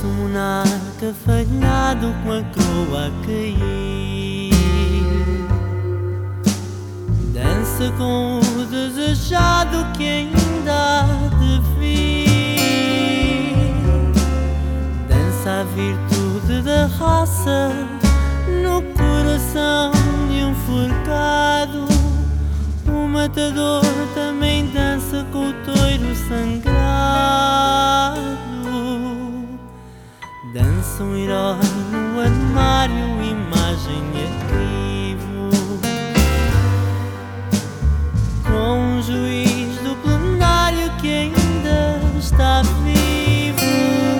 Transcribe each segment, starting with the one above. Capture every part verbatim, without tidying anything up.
Dança um monarca falhado com a coroa a cair. Dança com o desejado que ainda há de vir. Dança a virtude da raça no coração de um forcado. O matador também dança com o touro sangrado. Dança um herói no armário, imagem e arquivo, com um juiz do plenário que ainda está vivo.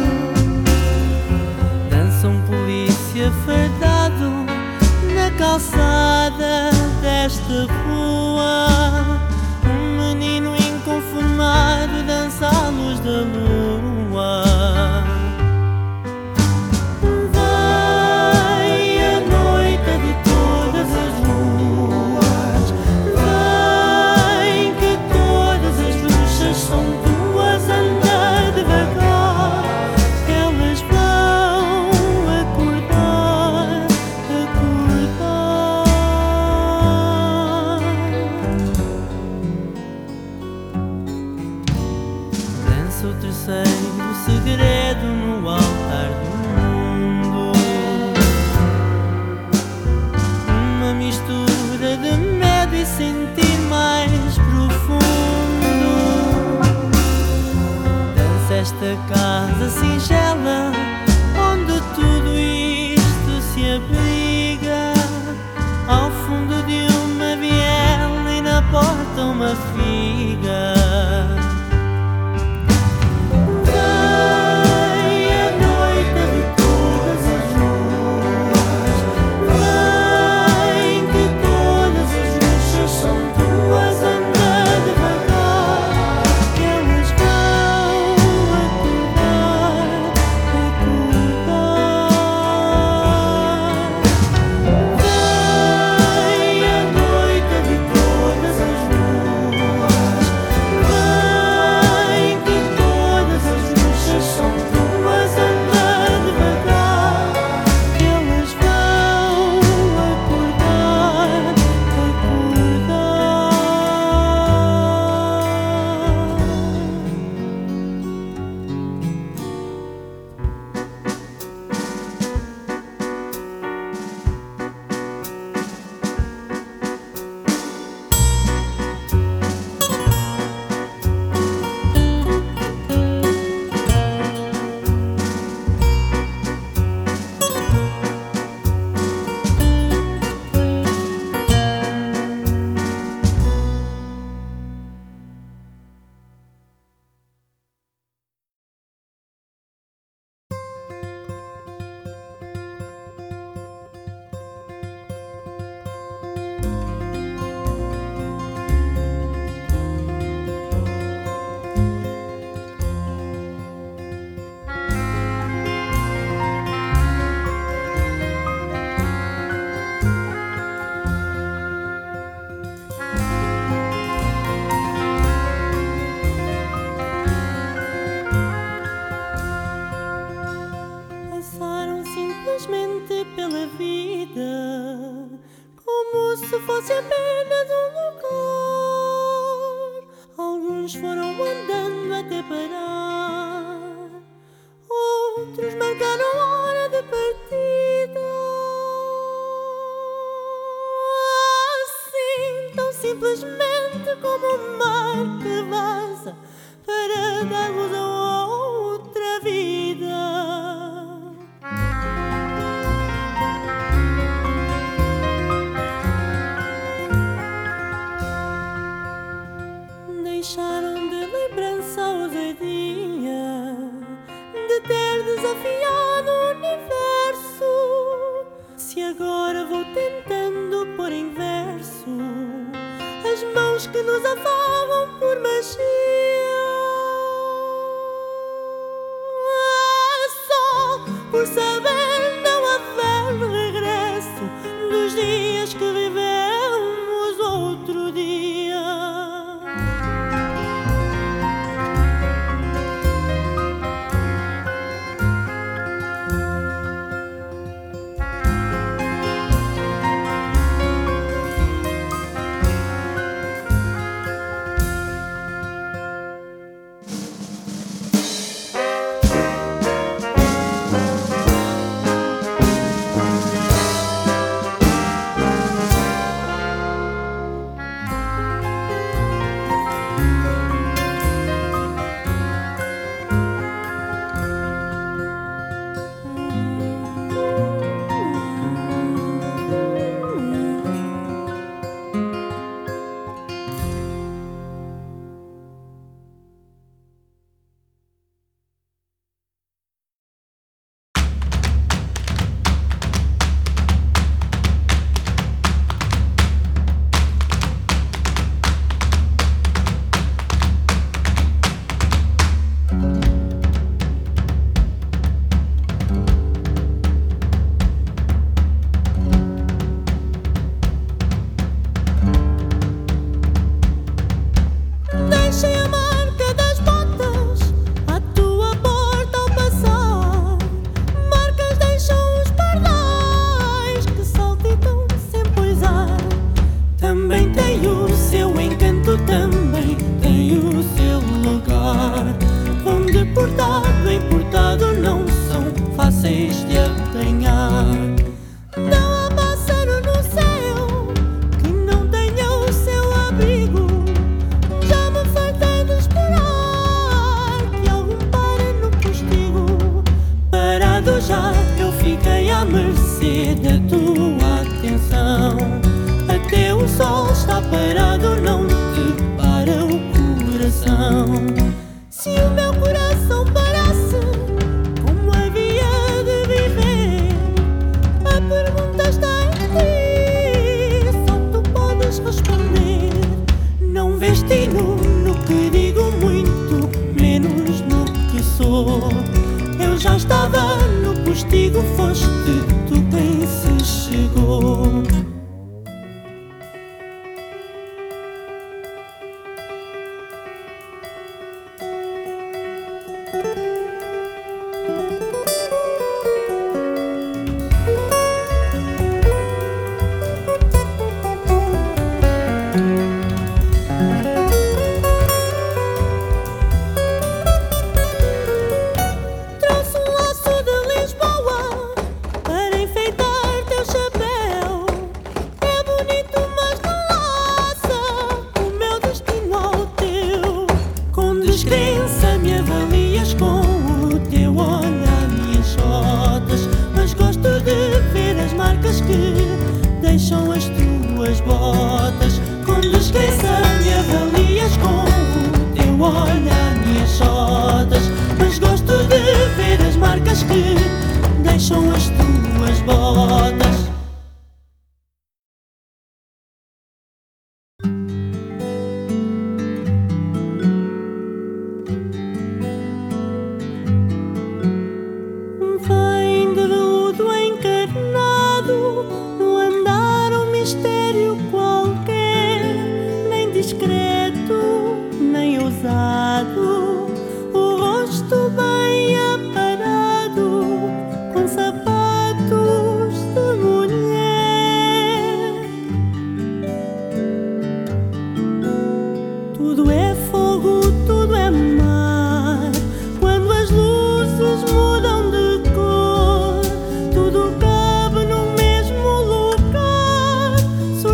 Dança um polícia fardado na calçada desta rua. Um menino inconformado dança à luz da lua. O terceiro segredo no altar do mundo, uma mistura de medo e sentir mais profundo. Dança esta casa singela onde tudo isto se abriga, ao fundo de uma viela e na porta uma figa. Pela vida, como se fosse apenas um lugar. Alguns foram andando até parar, outros marcaram a hora de partida. Assim, tão simplesmente como um mar que vaza para dar luz a outra vida. Deixaram de lembrança a ousadia de ter desafiado o universo. Se agora vou tentando pôr em verso as mãos que nos afagam por magia, só por saber não haver regresso dos dias que vivemos outro dia. parado não te para o coração. Se o meu coração parasse, como havia de viver? A pergunta está em ti, só tu podes responder. Não vês destino no que digo, muito menos no que sou. Eu já estava no postigo, foste tu quem se chegou. Descrença me avalias com o teu olhar e as rodas, mas gosto de ver as marcas que deixam as tuas botas. Com descrença me avalias com o teu olhar e as rodas, mas gosto de ver as marcas que deixam as tuas botas. Discreto, nem ousado, o rosto bem aparado, com sapatos de mulher. Tudo é fogo, tudo é mar, quando as luzes mudam de cor, tudo cabe no mesmo lugar.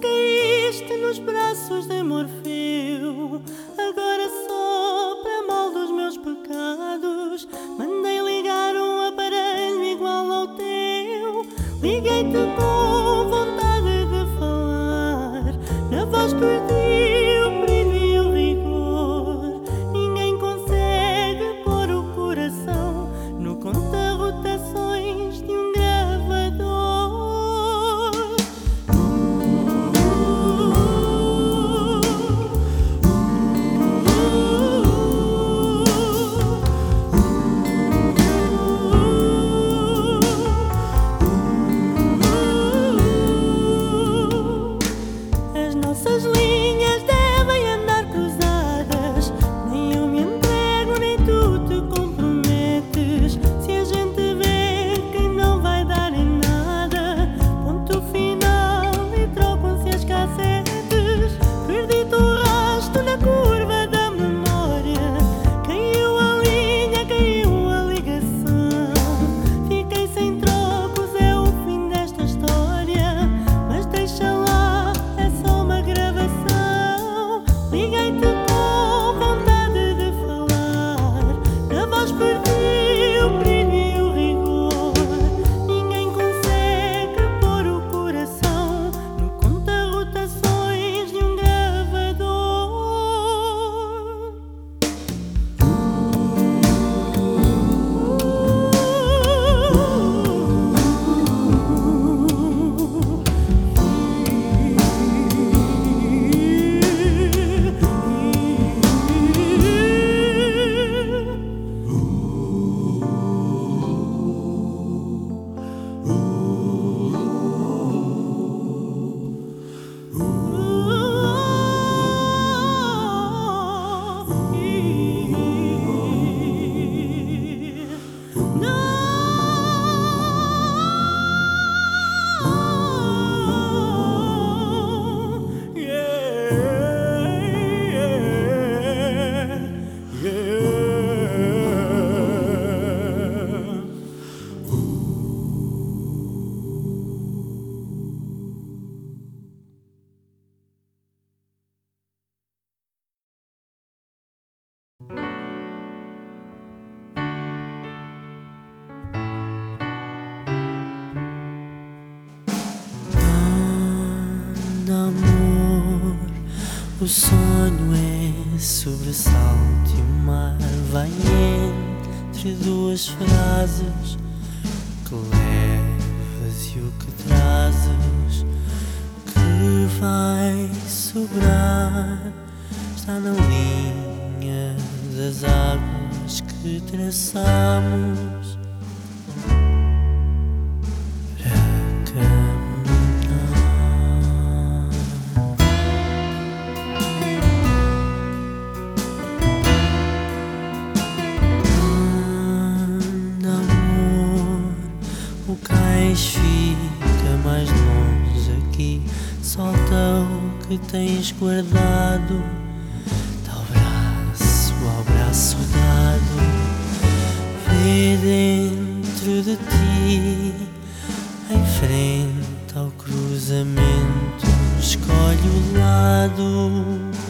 caíste nos braços de Morfeu. Agora sopra mal dos meus pecados. Mandei ligar um aparelho igual ao teu. Liguei-te com vontade de falar. Na voz perdi o brilho e o rigor. Ninguém consegue pôr o coração no conta-rotações de um gravador. As nossas linhas devem andar cruzadas. Nem eu me entrego, nem tu te comprometes. Se a gente vê que não vai dar em nada, ponto final e trocam-se as cassetes. Perdi o rastro na curva da memória. Caiu a linha, caiu a ligação. Fiquei sem trocos, é o fim desta história. Mas deixa lá, é só uma gravação. Liguei-te com vontade de falar. Na voz perdi o brilho e o rigor. Ninguém consegue pôr o coração no conta-rotações de um gravador. Amor, o sonho é sobressalto e o mar vai entre duas frases. Que levas e o que trazes, que vai sobrar, está na linha das águas que traçamos. Fica mais longe aqui, solta o que tens guardado. Dá o braço ao braço dado, vê dentro de ti, em frente ao cruzamento, escolhe o lado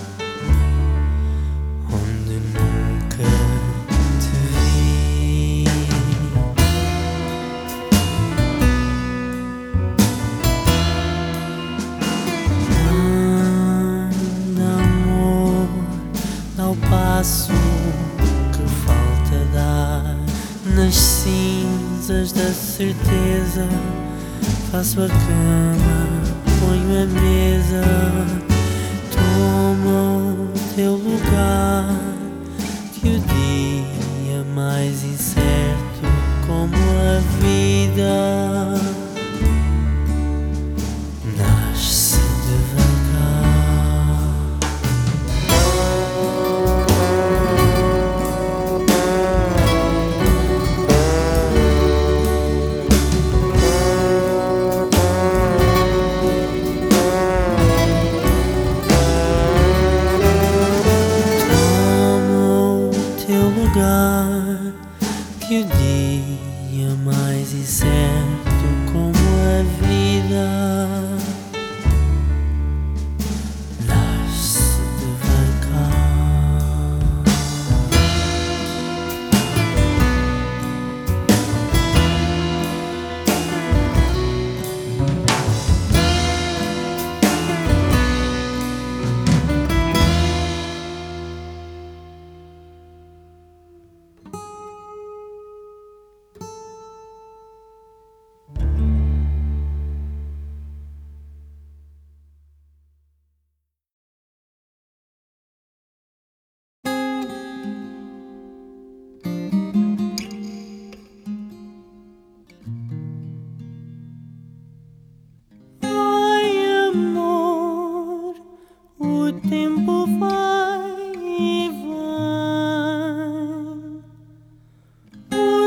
onde nunca te vi. Passo que falta dar nas cinzas da certeza. Faço a cama, ponho a mesa, tomo o teu lugar. Que o dia mais incerto como a vida nasce devagar. Que o dia mais incerto como a vida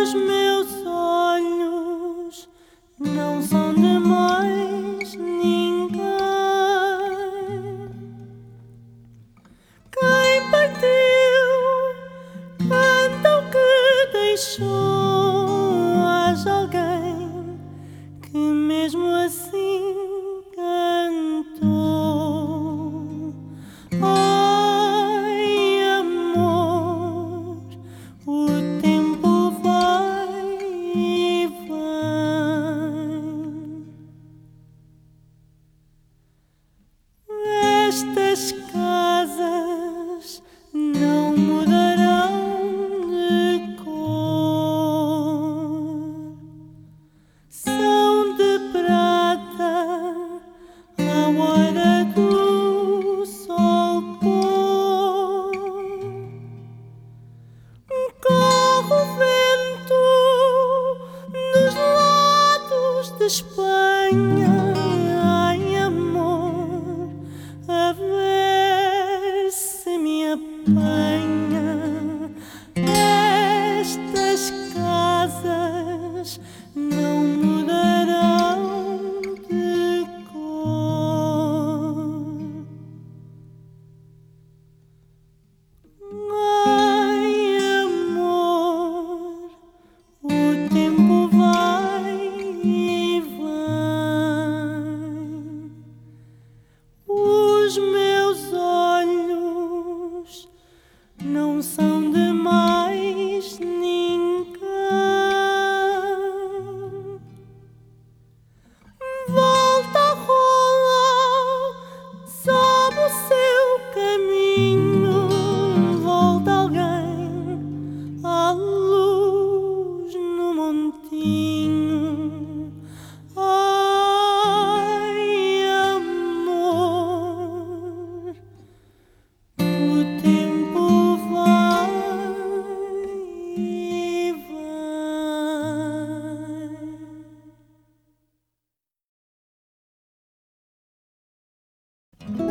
Os meus olhos não são de mais ninguém. Quem partiu canta o que deixou. Haja alguém que mesmo assim cantou. Ai, amor, o tempo vai e vem. Estas casas não mudarão de cor. São de prata à hora do sol pôr. Corre o vento nos lados de Espanha. Ai, amor, a ver se me apanha. Estas casas não mudarão de cor. Ai, amor, o tempo vai e vem. Os meus olhos não são de mais ninguém. Volta a rola, sobe o seu caminho. Volta alguém à luz no montinho. Ai, amor, o tempo vai e vem.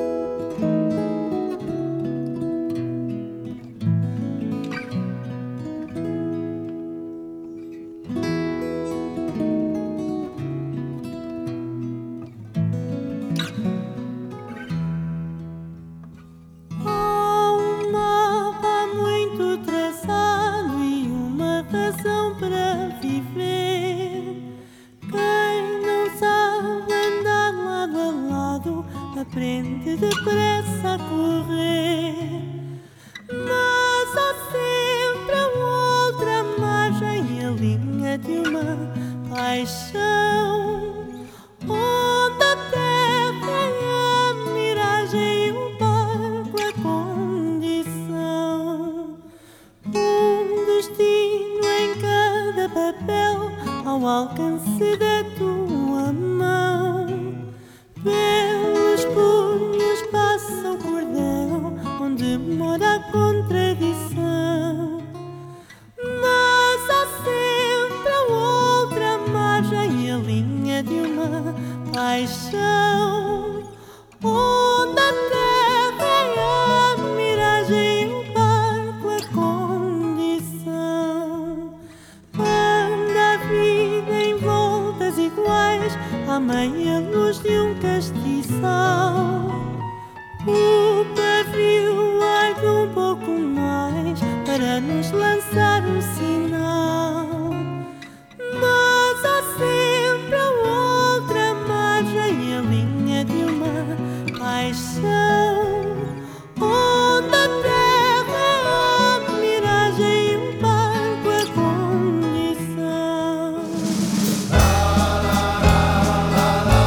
Há um mapa muito traçado e uma razão para viver. Quem não sabe andar lado a lado aprende depressa a correr. Mas há sempre a outra margem, a linha de uma paixão, onde a terra é a miragem e o barco a condição. Um destino em cada papel, ao alcance da tua mão. Pelos punhos passa o cordel, onde mora a contradição. Mas há sempre a outra margem, a linha de uma paixão, onde a terra é a miragem e o barco a condição. Anda a vida em voltas iguais, à meia luz de um castiçal. O pavio arde um pouco mais para nos lançar um sinal. Mas há sempre a outra margem, a linha de uma paixão, onde a terra é a miragem e o barco a condição.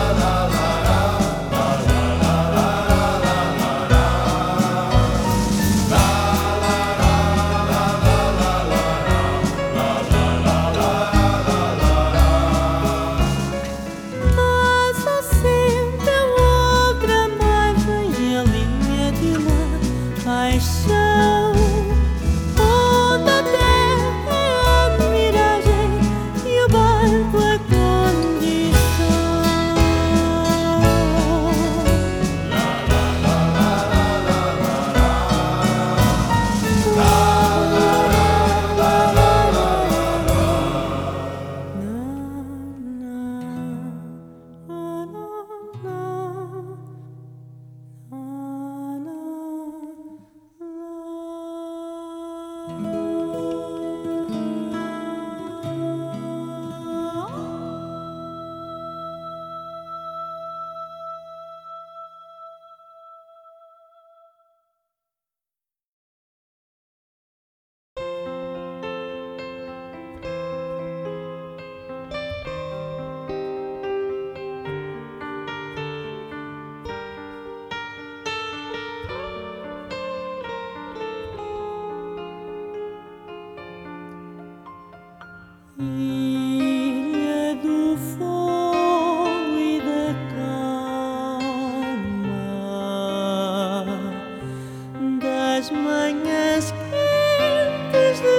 Ilha do fogo e da calma, das manhãs quentes de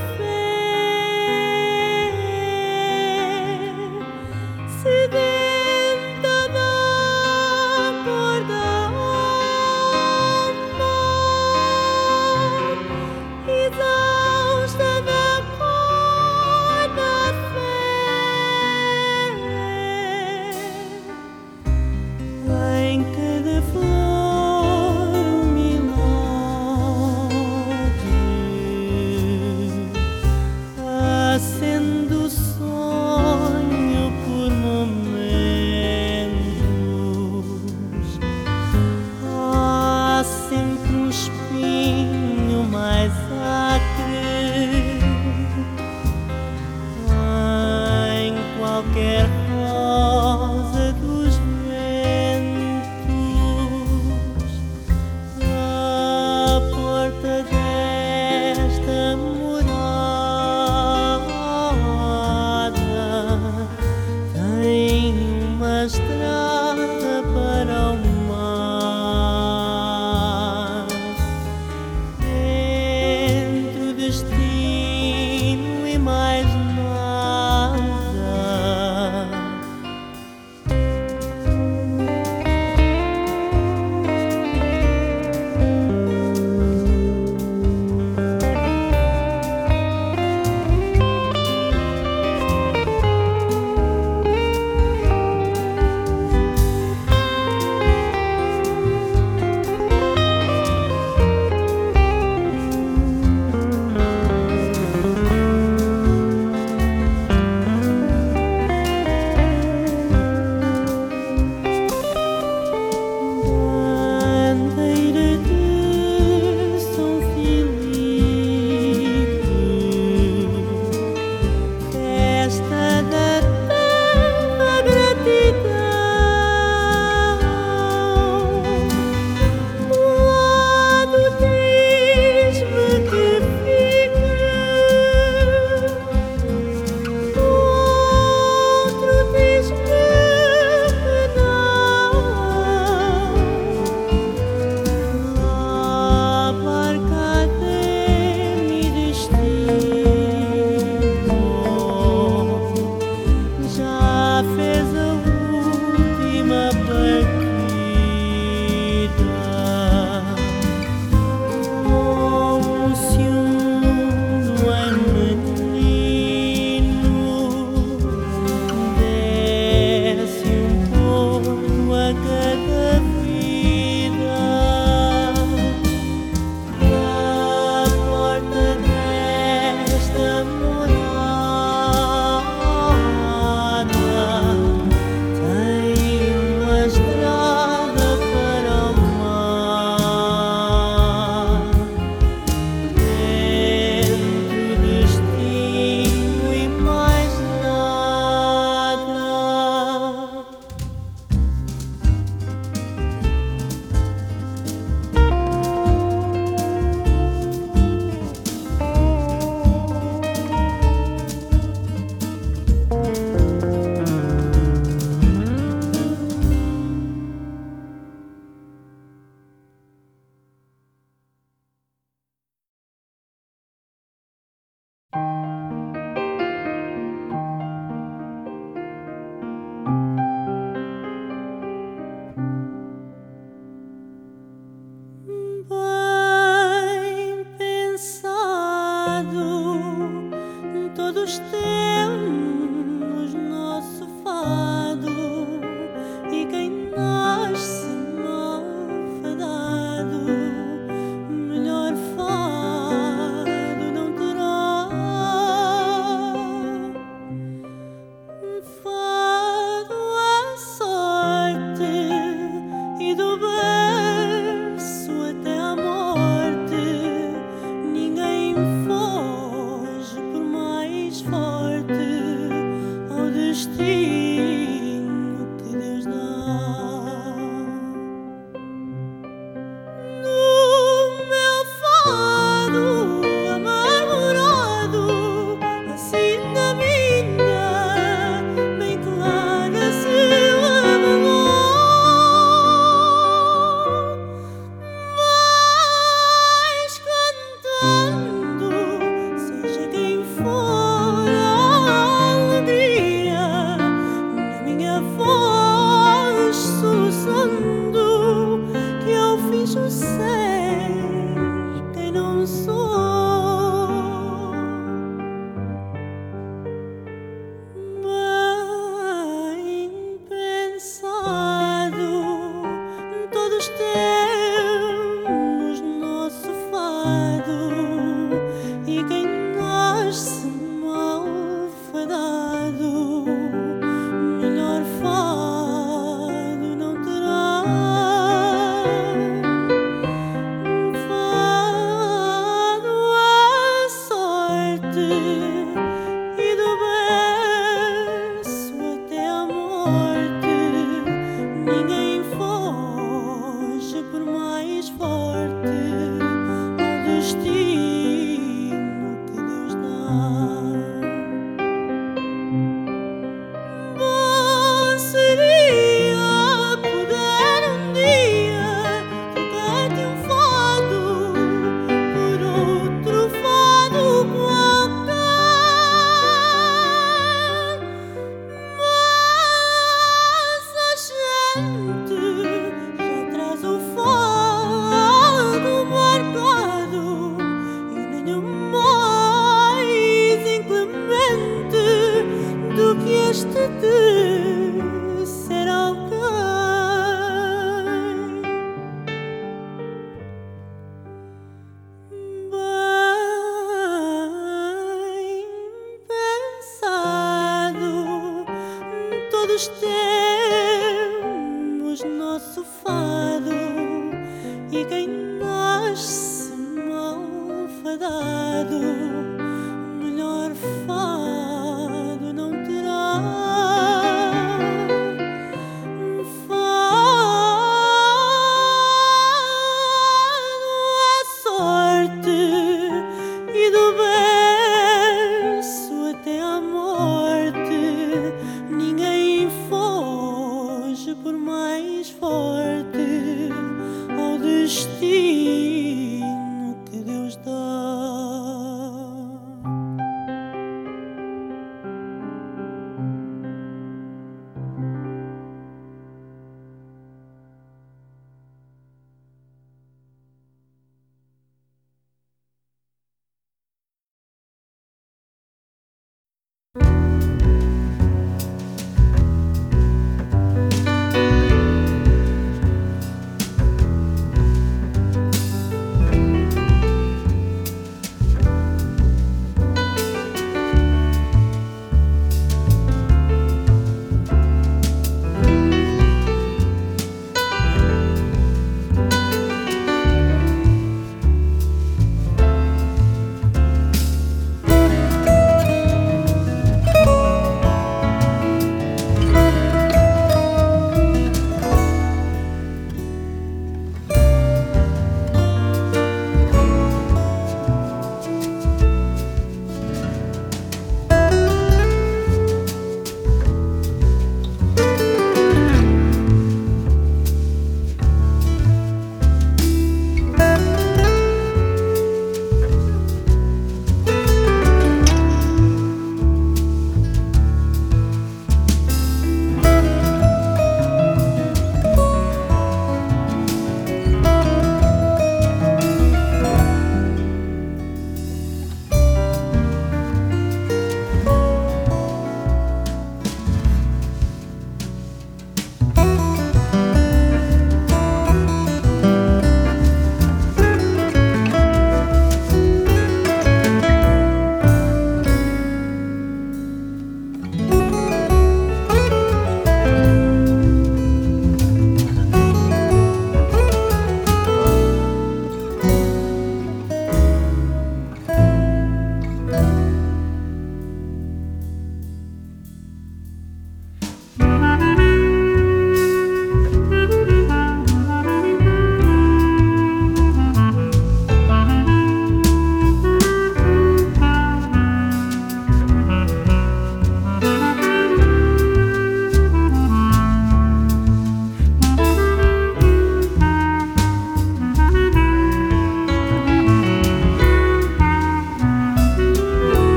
café, sedenta da cor da alma, exausta da cor da fé. Em cada flor um milagre, acende o sonho por momentos. Há sempre um espinho mais acre em qualquer rosa dos ventos. A porta desta morada tem uma estrada para o mar. Entre o destino e mais nada, bandeira de São Filipe, festa da terra, gratidão. Um lado diz-me que fica, o outro diz-me que não. A barca tem-me destino, já fez a última partida. Como se um menino desse um ponto a cada vida. A porta desta morada tem uma estrada para o mar. Entre o destino e mais nada. Bem pensado, todos temos nosso fado, e quem nasce mal fadado, melhor fado não terá. Fado à sorte e do berço até à morte, ninguém foge por mais forte. triste de ser alguém bem pensado. Todos temos nosso fado, e quem nasce malfadado melhor fado não terá. Fado à sorte e do berço até à morte, ninguém foi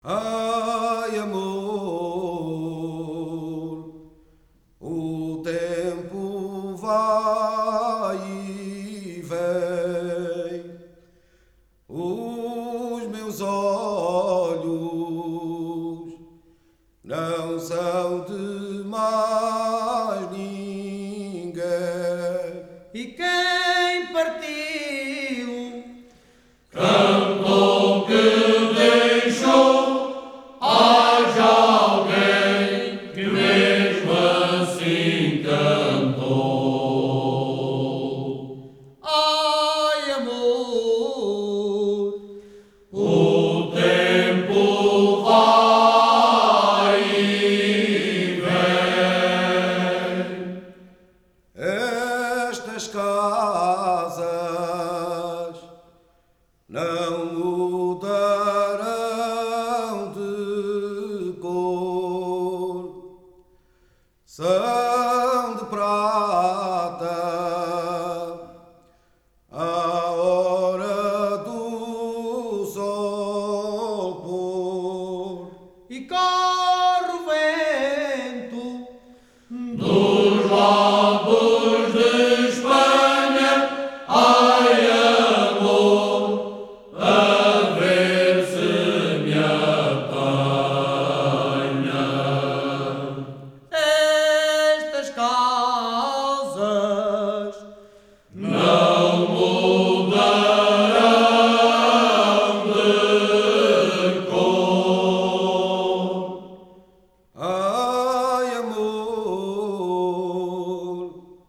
Ai, amor, o tempo vai e vem, os meus olhos não são de mais ninguém. E quem partiu cantou que deixou, haja alguém que mesmo assim cantou. Ai, amor, O tempo vai e vem. Estas casas não mudarão de cor, são de prata à hora do sol pôr. e corre o vento Dos lados de Espanha, ai amor, a ver se me apanha. estas casas Não mudarão de cor. Ai, amor,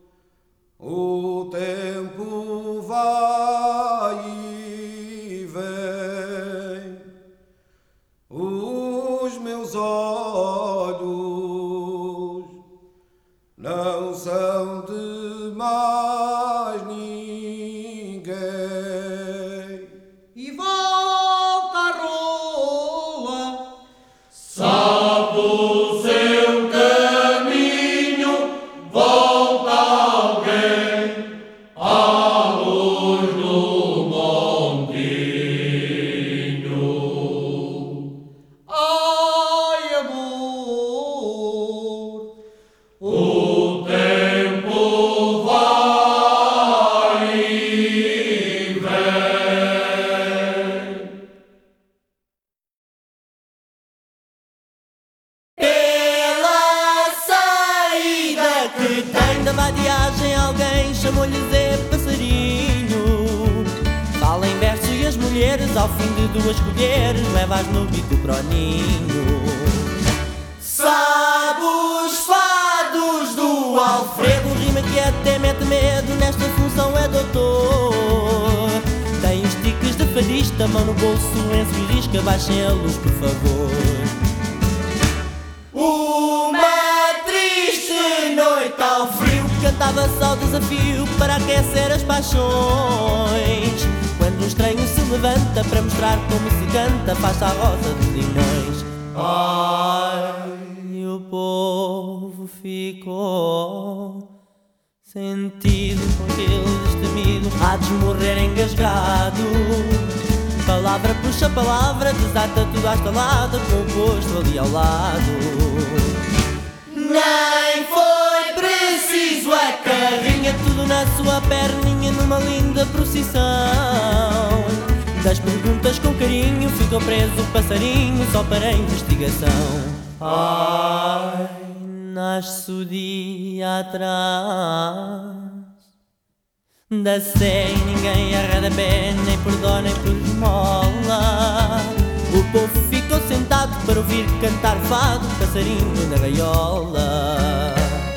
o tempo vai e vem, os meus olhos não são de mais ninguém. e volta a rola Sabe o seu caminho, volta alguém à luz do montinho. ai, amor, O tempo vai e vem. pela saída que tem da vadiagem alguém chamou-lhe Zé Passarinho. Fala em verso e as mulheres ao fim de duas colheres leva-as no bico pro ninho. Sabe os fados do Alfredo, rima que até mete medo, nesta função é doutor. Tem os tiques de fadista, mão no bolso, lenço e risca, baixem a luz por favor. Uma triste noite ao frio, cantava só o desafio para aquecer as paixões. Quando um estranho se levanta para mostrar como se canta, faz-se a rosa dos limões. Ai, o povo ficou sentido com aquele destemido, há de morrer engasgado. Palavra puxa palavra, desata tudo à estalada, com o posto ali ao lado. Nem foi preciso a carrinha, tudo na sua perninha, numa linda procissão. Das perguntas com carinho, ficou preso o passarinho, só para a investigação. Ai, nasce o dia atrás da sé e ninguém arreda pé, nem por dó nem por esmola. O povo ficou sentado para ouvir cantar fado, passarinho na gaiola.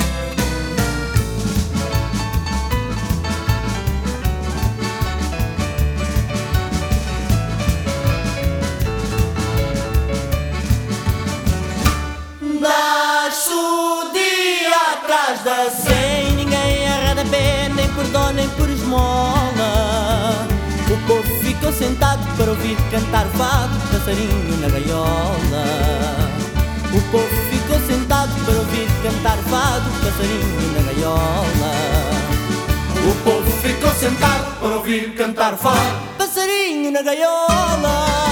Nasce o dia atrás da sé e ninguém arreda pé, nem por dó nem por esmola. O povo ficou sentado para ouvir cantar fado, passarinho na gaiola. O povo ficou sentado para ouvir cantar fado, passarinho na gaiola. O povo ficou sentado para ouvir cantar fado, passarinho na gaiola.